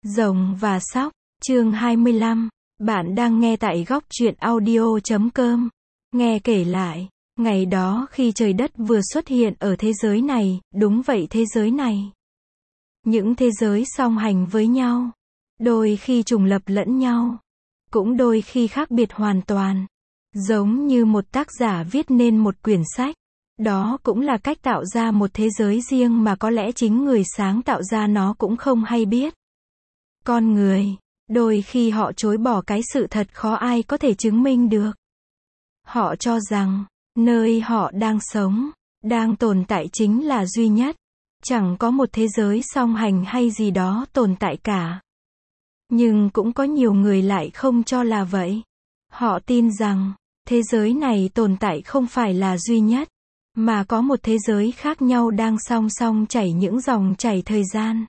Rồng và Sóc, chương 25. Bạn đang nghe tại góc truyện audio.com. Nghe kể lại, ngày đó khi trời đất vừa xuất hiện ở thế giới này, đúng vậy thế giới này. Những thế giới song hành với nhau, đôi khi trùng lập lẫn nhau, cũng đôi khi khác biệt hoàn toàn. Giống như một tác giả viết nên một quyển sách. Đó cũng là cách tạo ra một thế giới riêng mà có lẽ chính người sáng tạo ra nó cũng không hay biết. Con người, đôi khi họ chối bỏ cái sự thật khó ai có thể chứng minh được. Họ cho rằng, nơi họ đang sống, đang tồn tại chính là duy nhất. Chẳng có một thế giới song hành hay gì đó tồn tại cả. Nhưng cũng có nhiều người lại không cho là vậy. Họ tin rằng, thế giới này tồn tại không phải là duy nhất, mà có một thế giới khác nhau đang song song chảy những dòng chảy thời gian.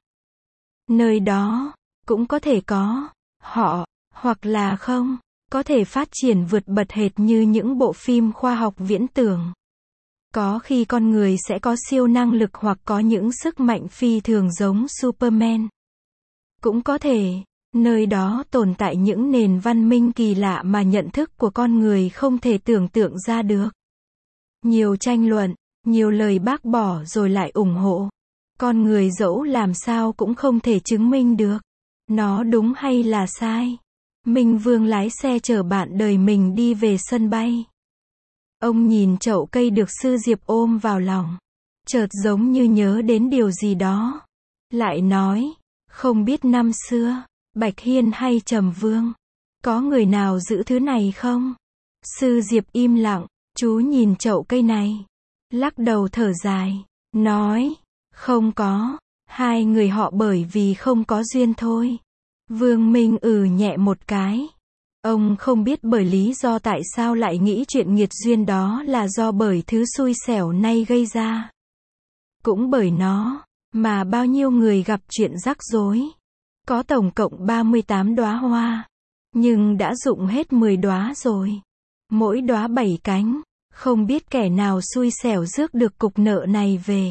Nơi đó, cũng có thể có họ, hoặc là không, có thể phát triển vượt bật hệt như những bộ phim khoa học viễn tưởng. Có khi con người sẽ có siêu năng lực hoặc có những sức mạnh phi thường giống Superman. Cũng có thể, nơi đó tồn tại những nền văn minh kỳ lạ mà nhận thức của con người không thể tưởng tượng ra được. Nhiều tranh luận, nhiều lời bác bỏ rồi lại ủng hộ. Con người dẫu làm sao cũng không thể chứng minh được nó đúng hay là sai. Minh Vương lái xe chở bạn đời mình đi về sân bay. Ông nhìn chậu cây được Sư Diệp ôm vào lòng, chợt giống như nhớ đến điều gì đó. Lại nói, không biết năm xưa, Bạch Hiên hay Trầm Vương, có người nào giữ thứ này không? Sư Diệp im lặng, chú nhìn chậu cây này, lắc đầu thở dài, nói, không có, hai người họ bởi vì không có duyên thôi. Vương Minh nhẹ một cái. Ông không biết bởi lý do tại sao lại nghĩ chuyện nghiệt duyên đó là do bởi thứ xui xẻo nay gây ra. Cũng bởi nó, mà bao nhiêu người gặp chuyện rắc rối. Có tổng cộng 38 đóa hoa, nhưng đã rụng hết 10 đóa rồi. Mỗi đóa 7 cánh, không biết kẻ nào xui xẻo rước được cục nợ này về.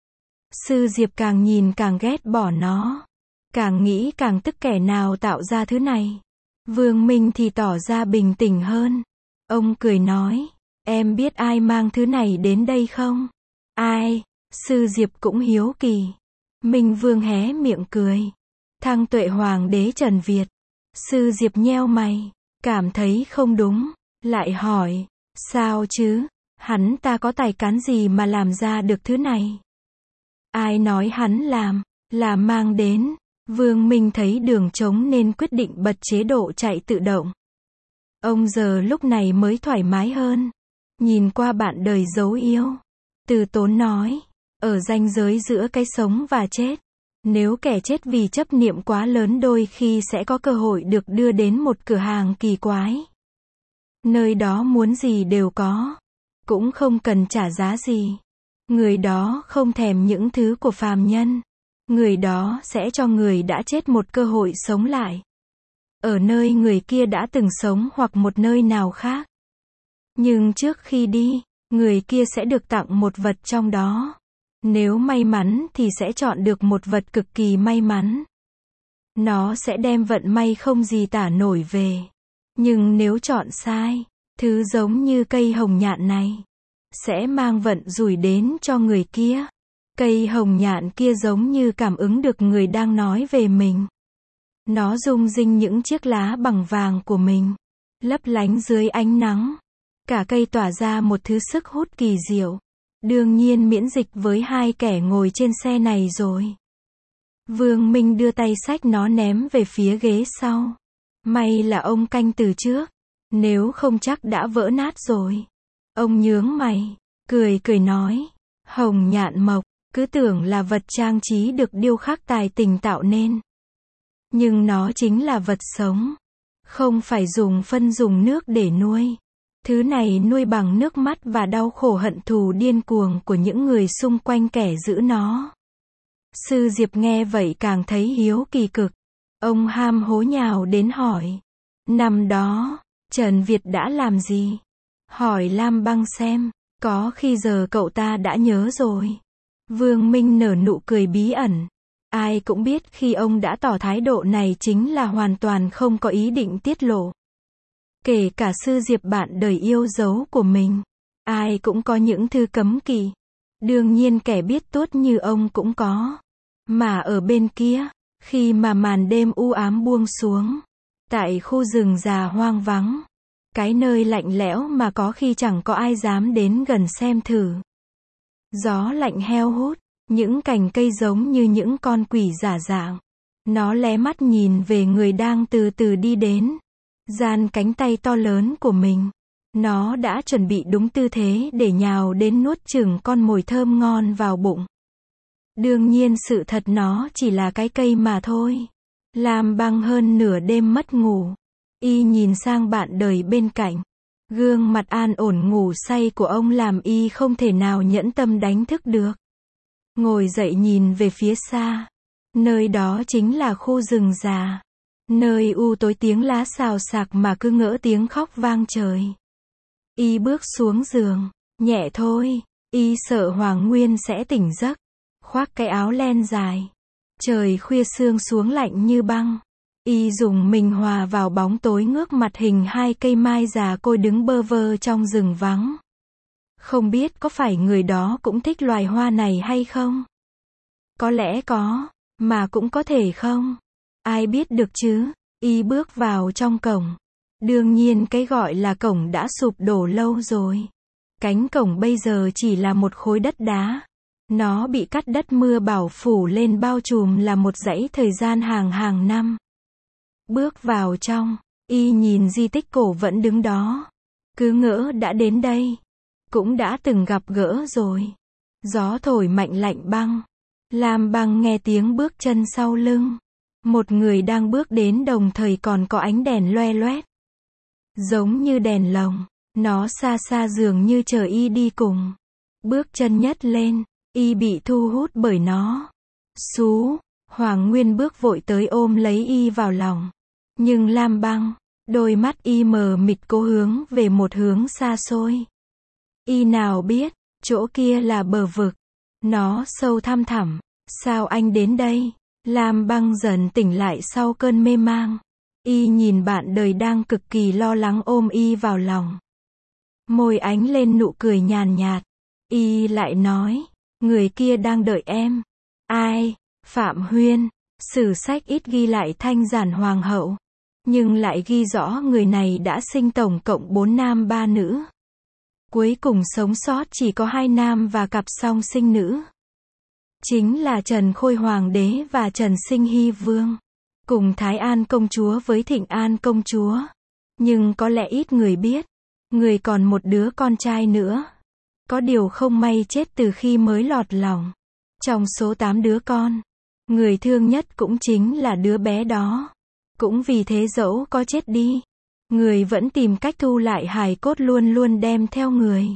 Sư Diệp càng nhìn càng ghét bỏ nó, càng nghĩ càng tức kẻ nào tạo ra thứ này. Vương Minh thì tỏ ra bình tĩnh hơn. Ông cười nói, em biết ai mang thứ này đến đây không? Ai? Sư Diệp cũng hiếu kỳ. Minh Vương hé miệng cười. Thăng Tuệ Hoàng đế Trần Việt. Sư Diệp nheo mày, cảm thấy không đúng, lại hỏi, sao chứ? Hắn ta có tài cán gì mà làm ra được thứ này? Ai nói hắn làm, là mang đến. Vương Minh thấy đường trống nên quyết định bật chế độ chạy tự động. Ông giờ lúc này mới thoải mái hơn. Nhìn qua bạn đời dấu yêu. Từ Tốn nói, ở ranh giới giữa cái sống và chết, nếu kẻ chết vì chấp niệm quá lớn đôi khi sẽ có cơ hội được đưa đến một cửa hàng kỳ quái. Nơi đó muốn gì đều có, cũng không cần trả giá gì. Người đó không thèm những thứ của phàm nhân. Người đó sẽ cho người đã chết một cơ hội sống lại. Ở nơi người kia đã từng sống hoặc một nơi nào khác. Nhưng trước khi đi, người kia sẽ được tặng một vật trong đó. Nếu may mắn thì sẽ chọn được một vật cực kỳ may mắn. Nó sẽ đem vận may không gì tả nổi về. Nhưng nếu chọn sai, thứ giống như cây hồng nhạn này, sẽ mang vận rủi đến cho người kia. Cây hồng nhạn kia giống như cảm ứng được người đang nói về mình. Nó rung rinh những chiếc lá bằng vàng của mình, lấp lánh dưới ánh nắng. Cả cây tỏa ra một thứ sức hút kỳ diệu. Đương nhiên miễn dịch với hai kẻ ngồi trên xe này rồi. Vương Minh đưa tay xách nó ném về phía ghế sau. May là ông canh từ trước, nếu không chắc đã vỡ nát rồi. Ông nhướng mày, cười nói, hồng nhạn mộc, cứ tưởng là vật trang trí được điêu khắc tài tình tạo nên. Nhưng nó chính là vật sống, không phải dùng phân dùng nước để nuôi. Thứ này nuôi bằng nước mắt và đau khổ hận thù điên cuồng của những người xung quanh kẻ giữ nó. Sư Diệp nghe vậy càng thấy hiếu kỳ cực. Ông ham hố nhào đến hỏi, năm đó, Trần Việt đã làm gì? Hỏi Lam Băng xem, có khi giờ cậu ta đã nhớ rồi. Vương Minh nở nụ cười bí ẩn. Ai cũng biết khi ông đã tỏ thái độ này chính là hoàn toàn không có ý định tiết lộ. Kể cả sư Diệp bạn đời yêu dấu của mình. Ai cũng có những thư cấm kỵ. Đương nhiên kẻ biết tuốt như ông cũng có. Mà ở bên kia, khi mà màn đêm u ám buông xuống, tại khu rừng già hoang vắng, cái nơi lạnh lẽo mà có khi chẳng có ai dám đến gần xem thử. Gió lạnh heo hút, những cành cây giống như những con quỷ giả dạng. Nó lé mắt nhìn về người đang từ từ đi đến. Giang cánh tay to lớn của mình. Nó đã chuẩn bị đúng tư thế để nhào đến nuốt chửng con mồi thơm ngon vào bụng. Đương nhiên sự thật nó chỉ là cái cây mà thôi. Lam Băng hơn nửa đêm mất ngủ. Y nhìn sang bạn đời bên cạnh. Gương mặt an ổn ngủ say của ông làm y không thể nào nhẫn tâm đánh thức được. Ngồi dậy nhìn về phía xa. Nơi đó chính là khu rừng già. Nơi u tối tiếng lá xào xạc mà cứ ngỡ tiếng khóc vang trời. Y bước xuống giường. Nhẹ thôi. Y sợ Hoàng Nguyên sẽ tỉnh giấc. Khoác cái áo len dài. Trời khuya sương xuống lạnh như băng. Y dùng mình hòa vào bóng tối ngước mặt hình hai cây mai già côi đứng bơ vơ trong rừng vắng. Không biết có phải người đó cũng thích loài hoa này hay không? Có lẽ có, mà cũng có thể không. Ai biết được chứ? Y bước vào trong cổng. Đương nhiên cái gọi là cổng đã sụp đổ lâu rồi. Cánh cổng bây giờ chỉ là một khối đất đá. Nó bị cắt đất mưa bão phủ lên bao trùm là một dãy thời gian hàng năm. Bước vào trong, y nhìn di tích cổ vẫn đứng đó. Cứ ngỡ đã đến đây. Cũng đã từng gặp gỡ rồi. Gió thổi mạnh lạnh băng. Lam Băng nghe tiếng bước chân sau lưng. Một người đang bước đến đồng thời còn có ánh đèn loe loét. Giống như đèn lồng. Nó xa xa dường như chờ y đi cùng. Bước chân nhấc lên. Y bị thu hút bởi nó. Xú. Hoàng Nguyên bước vội tới ôm lấy y vào lòng. Nhưng Lam Băng, đôi mắt y mờ mịt cố hướng về một hướng xa xôi. Y nào biết, chỗ kia là bờ vực. Nó sâu thăm thẳm. Sao anh đến đây? Lam Băng dần tỉnh lại sau cơn mê mang. Y nhìn bạn đời đang cực kỳ lo lắng ôm y vào lòng. Môi ánh lên nụ cười nhàn nhạt. Y lại nói, người kia đang đợi em. Ai? Phạm Huyên. Sử sách ít ghi lại thanh giản hoàng hậu. Nhưng lại ghi rõ người này đã sinh tổng cộng 4 nam 3 nữ. Cuối cùng sống sót chỉ có 2 nam và cặp song sinh nữ. Chính là Trần Khôi Hoàng đế và Trần Sinh Hy Vương. Cùng Thái An công chúa với Thịnh An công chúa. Nhưng có lẽ ít người biết. Người còn một đứa con trai nữa. Có điều không may chết từ khi mới lọt lòng. Trong số 8 đứa con, người thương nhất cũng chính là đứa bé đó. Cũng vì thế dẫu có chết đi, người vẫn tìm cách thu lại hài cốt luôn luôn đem theo người.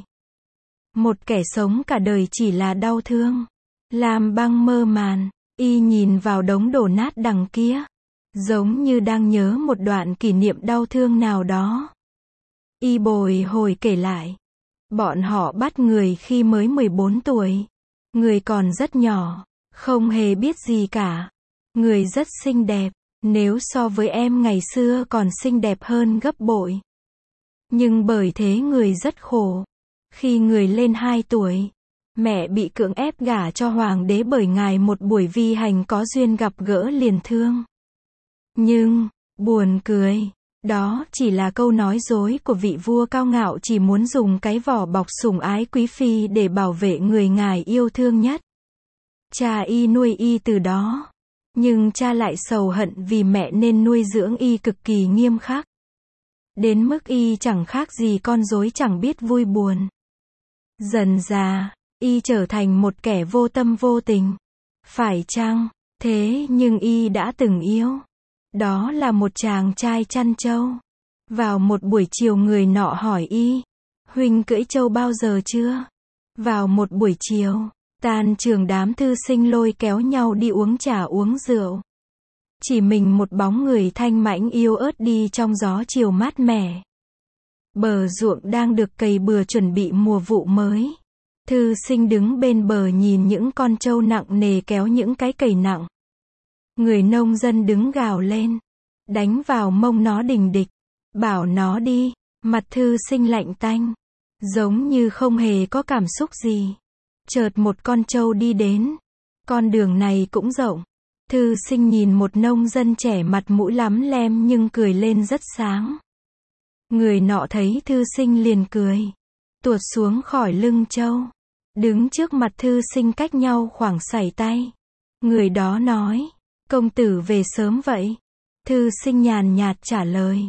Một kẻ sống cả đời chỉ là đau thương. Lam Băng mơ màn, y nhìn vào đống đổ nát đằng kia. Giống như đang nhớ một đoạn kỷ niệm đau thương nào đó. Y bồi hồi kể lại. Bọn họ bắt người khi mới 14 tuổi. Người còn rất nhỏ, không hề biết gì cả. Người rất xinh đẹp. Nếu so với em ngày xưa còn xinh đẹp hơn gấp bội. Nhưng bởi thế người rất khổ. Khi người lên 2 tuổi, mẹ bị cưỡng ép gả cho hoàng đế bởi ngài một buổi vi hành có duyên gặp gỡ liền thương. Nhưng, buồn cười, đó chỉ là câu nói dối của vị vua cao ngạo chỉ muốn dùng cái vỏ bọc sủng ái quý phi để bảo vệ người ngài yêu thương nhất. Cha y nuôi y từ đó. Nhưng cha lại sầu hận vì mẹ nên nuôi dưỡng y cực kỳ nghiêm khắc. Đến mức y chẳng khác gì con rối chẳng biết vui buồn. Dần dà, y trở thành một kẻ vô tâm vô tình. Phải chăng? Thế nhưng y đã từng yêu. Đó là một chàng trai chăn trâu. Vào một buổi chiều người nọ hỏi y, huynh cưỡi trâu bao giờ chưa? Vào một buổi chiều, tan trường đám thư sinh lôi kéo nhau đi uống trà uống rượu. Chỉ mình một bóng người thanh mãnh yếu ớt đi trong gió chiều mát mẻ. Bờ ruộng đang được cày bừa chuẩn bị mùa vụ mới. Thư sinh đứng bên bờ nhìn những con trâu nặng nề kéo những cái cày nặng. Người nông dân đứng gào lên, đánh vào mông nó đình địch, bảo nó đi. Mặt thư sinh lạnh tanh, giống như không hề có cảm xúc gì. Chợt một con trâu đi đến. Con đường này cũng rộng. Thư sinh nhìn một nông dân trẻ mặt mũi lắm lem nhưng cười lên rất sáng. Người nọ thấy thư sinh liền cười, tuột xuống khỏi lưng trâu, đứng trước mặt thư sinh cách nhau khoảng sải tay. Người đó nói, công tử về sớm vậy? Thư sinh nhàn nhạt trả lời.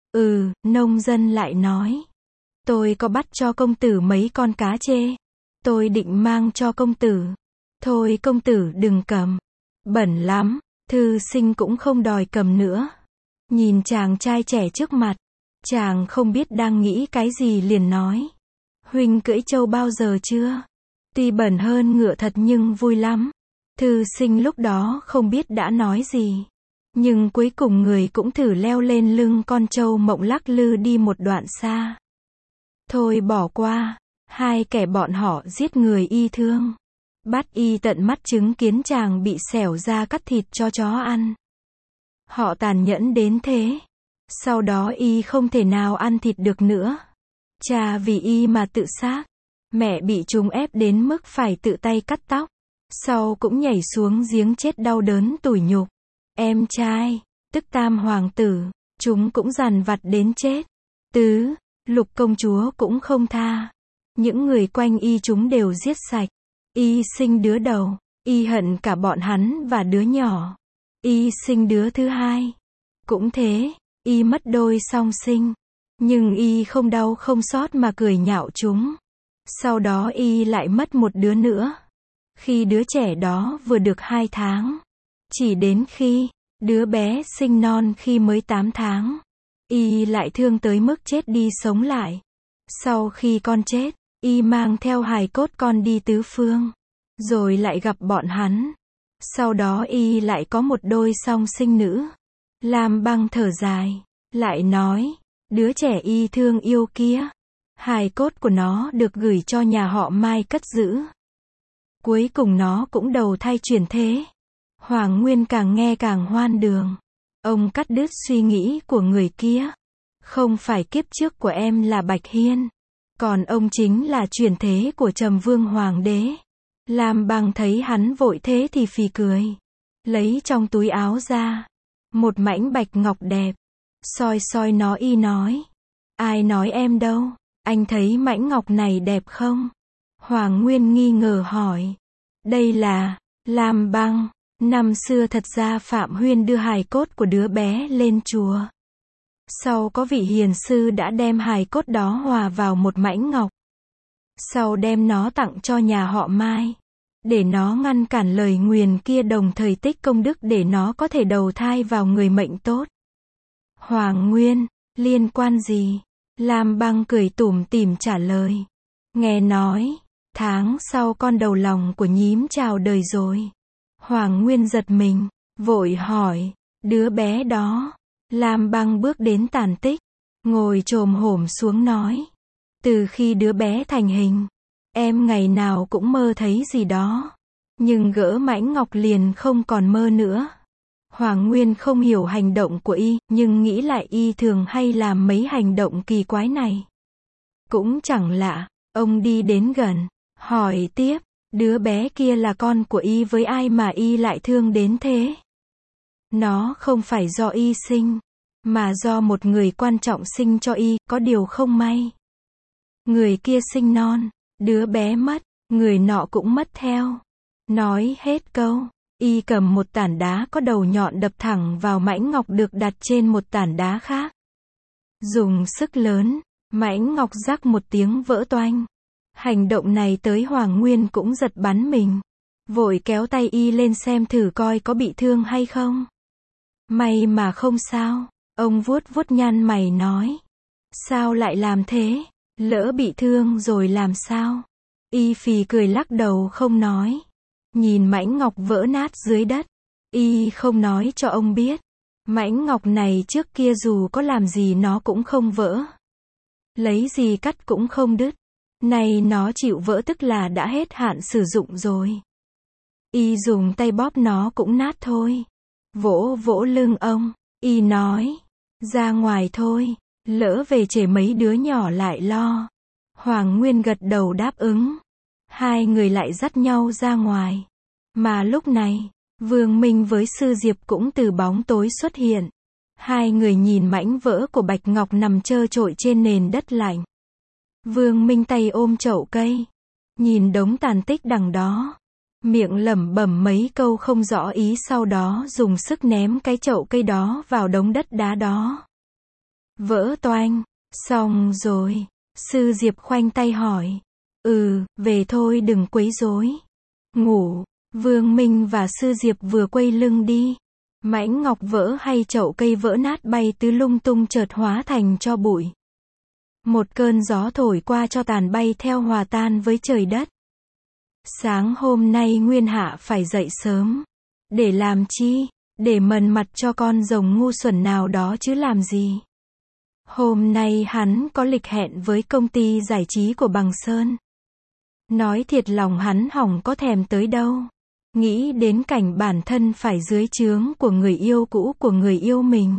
Nông dân lại nói, tôi có bắt cho công tử mấy con cá chê. Tôi định mang cho công tử. Thôi công tử đừng cầm. Bẩn lắm. Thư sinh cũng không đòi cầm nữa. Nhìn chàng trai trẻ trước mặt, chàng không biết đang nghĩ cái gì liền nói. Huynh cưỡi trâu bao giờ chưa? Tuy bẩn hơn ngựa thật nhưng vui lắm. Thư sinh lúc đó không biết đã nói gì. Nhưng cuối cùng người cũng thử leo lên lưng con trâu mộng lắc lư đi một đoạn xa. Thôi bỏ qua. Hai kẻ bọn họ giết người y thương. Bắt y tận mắt chứng kiến chàng bị xẻo ra cắt thịt cho chó ăn. Họ tàn nhẫn đến thế. Sau đó y không thể nào ăn thịt được nữa. Cha vì y mà tự sát. Mẹ bị chúng ép đến mức phải tự tay cắt tóc. Sau cũng nhảy xuống giếng chết đau đớn tủi nhục. Em trai, tức Tam hoàng tử, chúng cũng dằn vặt đến chết. Tứ, Lục công chúa cũng không tha. Những người quanh y chúng đều giết sạch. Y sinh đứa đầu, y hận cả bọn hắn và đứa nhỏ. Y sinh đứa thứ hai. Cũng thế, y mất đôi song sinh. Nhưng y không đau không xót mà cười nhạo chúng. Sau đó y lại mất một đứa nữa. Khi đứa trẻ đó vừa được 2 tháng. Chỉ đến khi đứa bé sinh non khi mới 8 tháng. Y lại thương tới mức chết đi sống lại. Sau khi con chết, y mang theo hài cốt con đi tứ phương. Rồi lại gặp bọn hắn. Sau đó y lại có một đôi song sinh nữ. Lam Băng thở dài, lại nói, đứa trẻ y thương yêu kia, hài cốt của nó được gửi cho nhà họ Mai cất giữ. Cuối cùng nó cũng đầu thai chuyển thế. Hoàng Nguyên càng nghe càng hoan đường. Ông cắt đứt suy nghĩ của người kia. Không phải kiếp trước của em là Bạch Hiên. Còn ông chính là chuyển thế của Trầm Vương Hoàng đế. Lam Băng thấy hắn vội thế thì phì cười. Lấy trong túi áo ra một mảnh bạch ngọc đẹp. Soi soi nó y nói. Ai nói em đâu, anh thấy mảnh ngọc này đẹp không? Hoàng Nguyên nghi ngờ hỏi. Đây là Lam Băng. Năm xưa thật ra Phạm Huyên đưa hài cốt của đứa bé lên chùa. Sau có vị hiền sư đã đem hài cốt đó hòa vào một mảnh ngọc. Sau đem nó tặng cho nhà họ Mai. Để nó ngăn cản lời nguyền kia đồng thời tích công đức để nó có thể đầu thai vào người mệnh tốt. Hoàng Nguyên, liên quan gì? Lam Băng cười tủm tỉm trả lời. Nghe nói, tháng sau con đầu lòng của nhím chào đời rồi. Hoàng Nguyên giật mình, vội hỏi, đứa bé đó. Lam Băng bước đến tàn tích, ngồi chồm hổm xuống nói. Từ khi đứa bé thành hình, em ngày nào cũng mơ thấy gì đó. Nhưng gỡ mảnh ngọc liền không còn mơ nữa. Hoàng Nguyên không hiểu hành động của y, nhưng nghĩ lại y thường hay làm mấy hành động kỳ quái này. Cũng chẳng lạ, ông đi đến gần, hỏi tiếp, đứa bé kia là con của y với ai mà y lại thương đến thế? Nó không phải do y sinh, mà do một người quan trọng sinh cho y, có điều không may. Người kia sinh non, đứa bé mất, người nọ cũng mất theo. Nói hết câu, y cầm một tảng đá có đầu nhọn đập thẳng vào mảnh ngọc được đặt trên một tảng đá khác. Dùng sức lớn, mảnh ngọc rắc một tiếng vỡ toang. Hành động này tới Hoàng Nguyên cũng giật bắn mình. Vội kéo tay y lên xem thử coi có bị thương hay không. May mà không sao. Ông vuốt vuốt nhăn mày nói. Sao lại làm thế? Lỡ bị thương rồi làm sao? Y phì cười lắc đầu không nói. Nhìn mảnh ngọc vỡ nát dưới đất. Y không nói cho ông biết. Mảnh ngọc này trước kia dù có làm gì nó cũng không vỡ. Lấy gì cắt cũng không đứt. Này nó chịu vỡ tức là đã hết hạn sử dụng rồi. Y dùng tay bóp nó cũng nát thôi. Vỗ vỗ lưng ông, y nói, ra ngoài thôi, lỡ về trễ mấy đứa nhỏ lại lo. Hoàng Nguyên gật đầu đáp ứng. Hai người lại dắt nhau ra ngoài. Mà lúc này, Vương Minh với Sư Diệp cũng từ bóng tối xuất hiện. Hai người nhìn mảnh vỡ của bạch ngọc nằm trơ trội trên nền đất lạnh. Vương Minh tay ôm chậu cây, nhìn đống tàn tích đằng đó, miệng lẩm bẩm mấy câu không rõ ý, sau đó dùng sức ném cái chậu cây đó vào đống đất đá đó. Vỡ toang, xong rồi. Sư Diệp khoanh tay hỏi. Về thôi đừng quấy rối. Ngủ. Vương Minh và Sư Diệp vừa quay lưng đi. Mảnh ngọc vỡ hay chậu cây vỡ nát bay tứ lung tung, chợt hóa thành tro bụi. Một cơn gió thổi qua cho tàn bay theo, hòa tan với trời đất. Sáng hôm nay Nguyên Hạ phải dậy sớm. Để làm chi? Để mần mặt cho con rồng ngu xuẩn nào đó chứ làm gì. Hôm nay hắn có lịch hẹn với công ty giải trí của Bằng Sơn. Nói thiệt lòng hắn hỏng có thèm tới đâu. Nghĩ đến cảnh bản thân phải dưới trướng của người yêu cũ của người yêu mình.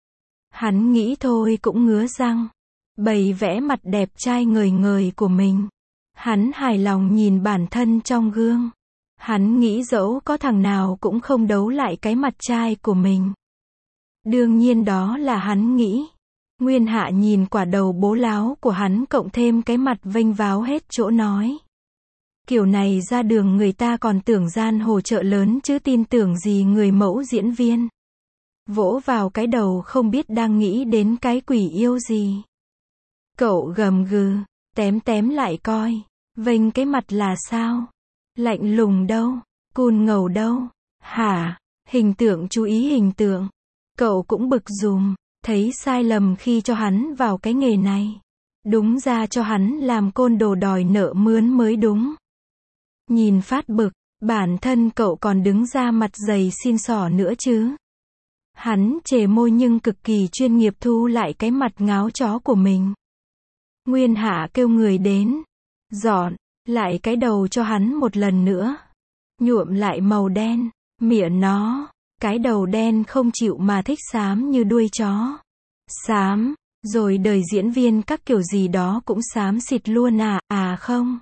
Hắn nghĩ thôi cũng ngứa răng. Bày vẽ mặt đẹp trai ngời ngời của mình. Hắn hài lòng nhìn bản thân trong gương. Hắn nghĩ dẫu có thằng nào cũng không đấu lại cái mặt trai của mình. Đương nhiên đó là hắn nghĩ. Nguyên Hạ nhìn quả đầu bố láo của hắn cộng thêm cái mặt vênh váo hết chỗ nói. Kiểu này ra đường người ta còn tưởng gian hồ chợ lớn chứ tin tưởng gì người mẫu diễn viên. Vỗ vào cái đầu không biết đang nghĩ đến cái quỷ yêu gì. Cậu gầm gừ, tém lại coi. Vênh cái mặt là sao? Lạnh lùng đâu? Cun ngầu đâu? Hả? Hình tượng, chú ý hình tượng. Cậu cũng bực dùm. Thấy sai lầm khi cho hắn vào cái nghề này. Đúng ra cho hắn làm côn đồ đòi nợ mướn mới đúng. Nhìn phát bực, bản thân cậu còn đứng ra mặt dày xin xỏ nữa chứ. Hắn chề môi nhưng cực kỳ chuyên nghiệp thu lại cái mặt ngáo chó của mình. Nguyên Hạ kêu người đến. Dọn lại cái đầu cho hắn một lần nữa. Nhuộm lại màu đen. Mịa nó. Cái đầu đen không chịu mà thích xám như đuôi chó. Xám. Rồi đời diễn viên các kiểu gì đó cũng xám xịt luôn à. À không.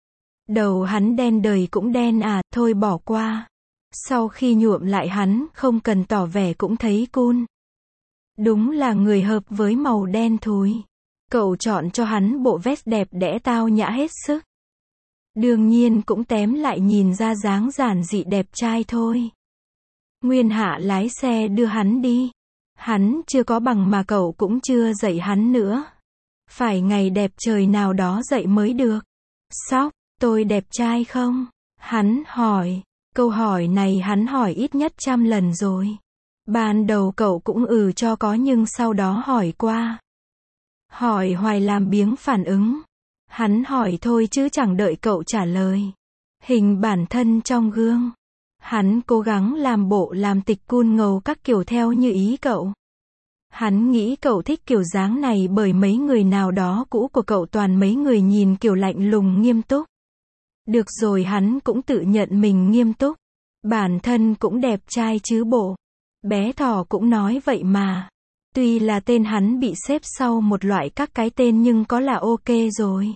Đầu hắn đen đời cũng đen à. Thôi bỏ qua. Sau khi nhuộm lại hắn không cần tỏ vẻ cũng thấy cool. Đúng là người hợp với màu đen thúi. Cậu chọn cho hắn bộ vest đẹp đẽ tao nhã hết sức. Đương nhiên cũng tém lại nhìn ra dáng giản dị đẹp trai thôi. Nguyên Hạ lái xe đưa hắn đi. Hắn chưa có bằng mà cậu cũng chưa dạy hắn nữa. Phải ngày đẹp trời nào đó dạy mới được. Sóc, tôi đẹp trai không? Hắn hỏi. Câu hỏi này hắn hỏi ít nhất 100 lần rồi. Ban đầu cậu cũng cho có nhưng sau đó hỏi qua. Hỏi hoài làm biếng phản ứng. Hắn hỏi thôi chứ chẳng đợi cậu trả lời. Hình bản thân trong gương. Hắn cố gắng làm bộ làm tịch cool ngầu các kiểu theo như ý cậu. Hắn nghĩ cậu thích kiểu dáng này bởi mấy người nào đó cũ của cậu toàn mấy người nhìn kiểu lạnh lùng nghiêm túc. Được rồi, hắn cũng tự nhận mình nghiêm túc. Bản thân cũng đẹp trai chứ bộ. Bé thỏ cũng nói vậy mà. Tuy là tên hắn bị xếp sau một loại các cái tên nhưng có là ok rồi.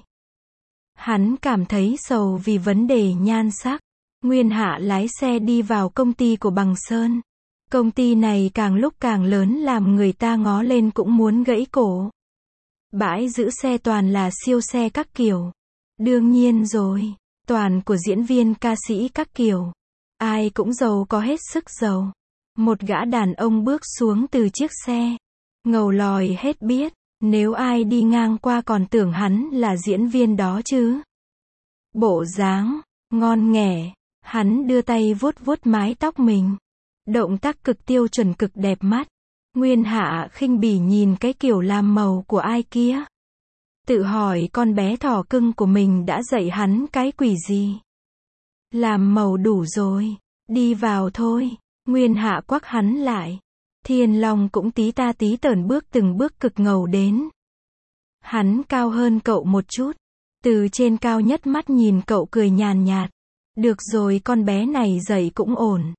Hắn cảm thấy sầu vì vấn đề nhan sắc. Nguyên Hạ lái xe đi vào công ty của Bằng Sơn. Công ty này càng lúc càng lớn làm người ta ngó lên cũng muốn gãy cổ. Bãi giữ xe toàn là siêu xe các kiểu. Đương nhiên rồi, toàn của diễn viên ca sĩ các kiểu. Ai cũng giàu có hết sức giàu. Một gã đàn ông bước xuống từ chiếc xe. Ngầu lòi hết biết. Nếu ai đi ngang qua còn tưởng hắn là diễn viên đó chứ. Bộ dáng ngon nghẻ. Hắn đưa tay vuốt vuốt mái tóc mình. Động tác cực tiêu chuẩn cực đẹp mắt. Nguyên Hạ khinh bỉ nhìn cái kiểu làm màu của ai kia. Tự hỏi con bé thỏ cưng của mình đã dạy hắn cái quỷ gì. Làm màu đủ rồi. Đi vào thôi. Nguyên Hạ quắc hắn lại. Thiên Long cũng tí ta tí tởn bước từng bước cực ngầu đến. Hắn cao hơn cậu một chút. Từ trên cao nhất mắt nhìn cậu cười nhàn nhạt. Được rồi, con bé này dạy cũng ổn.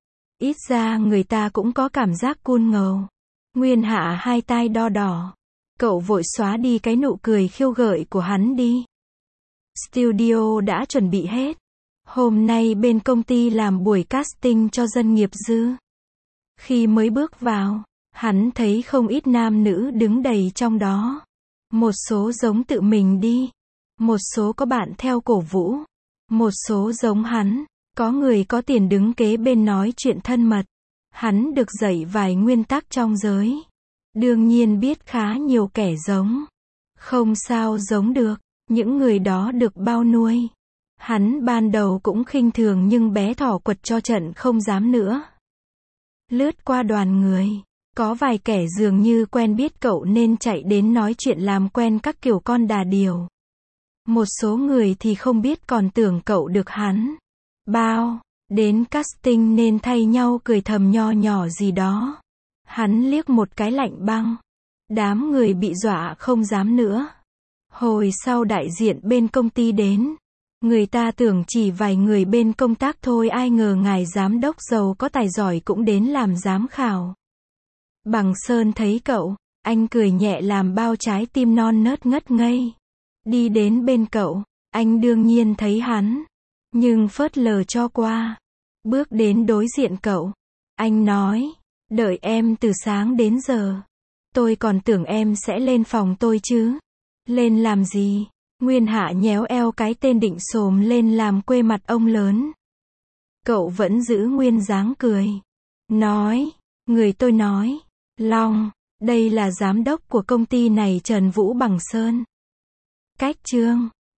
Ít ra người ta cũng có cảm giác cool ngầu. Nguyên Hạ hai tai đo đỏ. Cậu vội xóa đi cái nụ cười khiêu gợi của hắn đi. Studio đã chuẩn bị hết. Hôm nay bên công ty làm buổi casting cho dân nghiệp dư. Khi mới bước vào, hắn thấy không ít nam nữ đứng đầy trong đó. Một số giống tự mình đi. Một số có bạn theo cổ vũ. Một số giống hắn. Có người có tiền đứng kế bên nói chuyện thân mật. Hắn được dạy vài nguyên tắc trong giới. Đương nhiên biết khá nhiều kẻ giống. Không sao giống được. Những người đó được bao nuôi. Hắn ban đầu cũng khinh thường nhưng bé thỏ quật cho trận không dám nữa. Lướt qua đoàn người. Có vài kẻ dường như quen biết cậu nên chạy đến nói chuyện làm quen các kiểu con đà điểu. Một số người thì không biết còn tưởng cậu được hắn bao. Đến casting nên thay nhau cười thầm nho nhỏ gì đó. Hắn liếc một cái lạnh băng. Đám người bị dọa không dám nữa. Hồi sau đại diện bên công ty đến. Người ta tưởng chỉ vài người bên công tác thôi, ai ngờ ngài giám đốc giàu có tài giỏi cũng đến làm giám khảo. Bằng Sơn thấy cậu, anh cười nhẹ làm bao trái tim non nớt ngất ngây. Đi đến bên cậu, anh đương nhiên thấy hắn, nhưng phớt lờ cho qua. Bước đến đối diện cậu, anh nói, đợi em từ sáng đến giờ. Tôi còn tưởng em sẽ lên phòng tôi chứ. Lên làm gì? Nguyên Hạ nhéo eo cái tên định xồm lên làm quê mặt ông lớn. Cậu vẫn giữ nguyên dáng cười. Nói, người tôi nói, Long, đây là giám đốc của công ty này Trần Vũ Bằng Sơn. Cách chương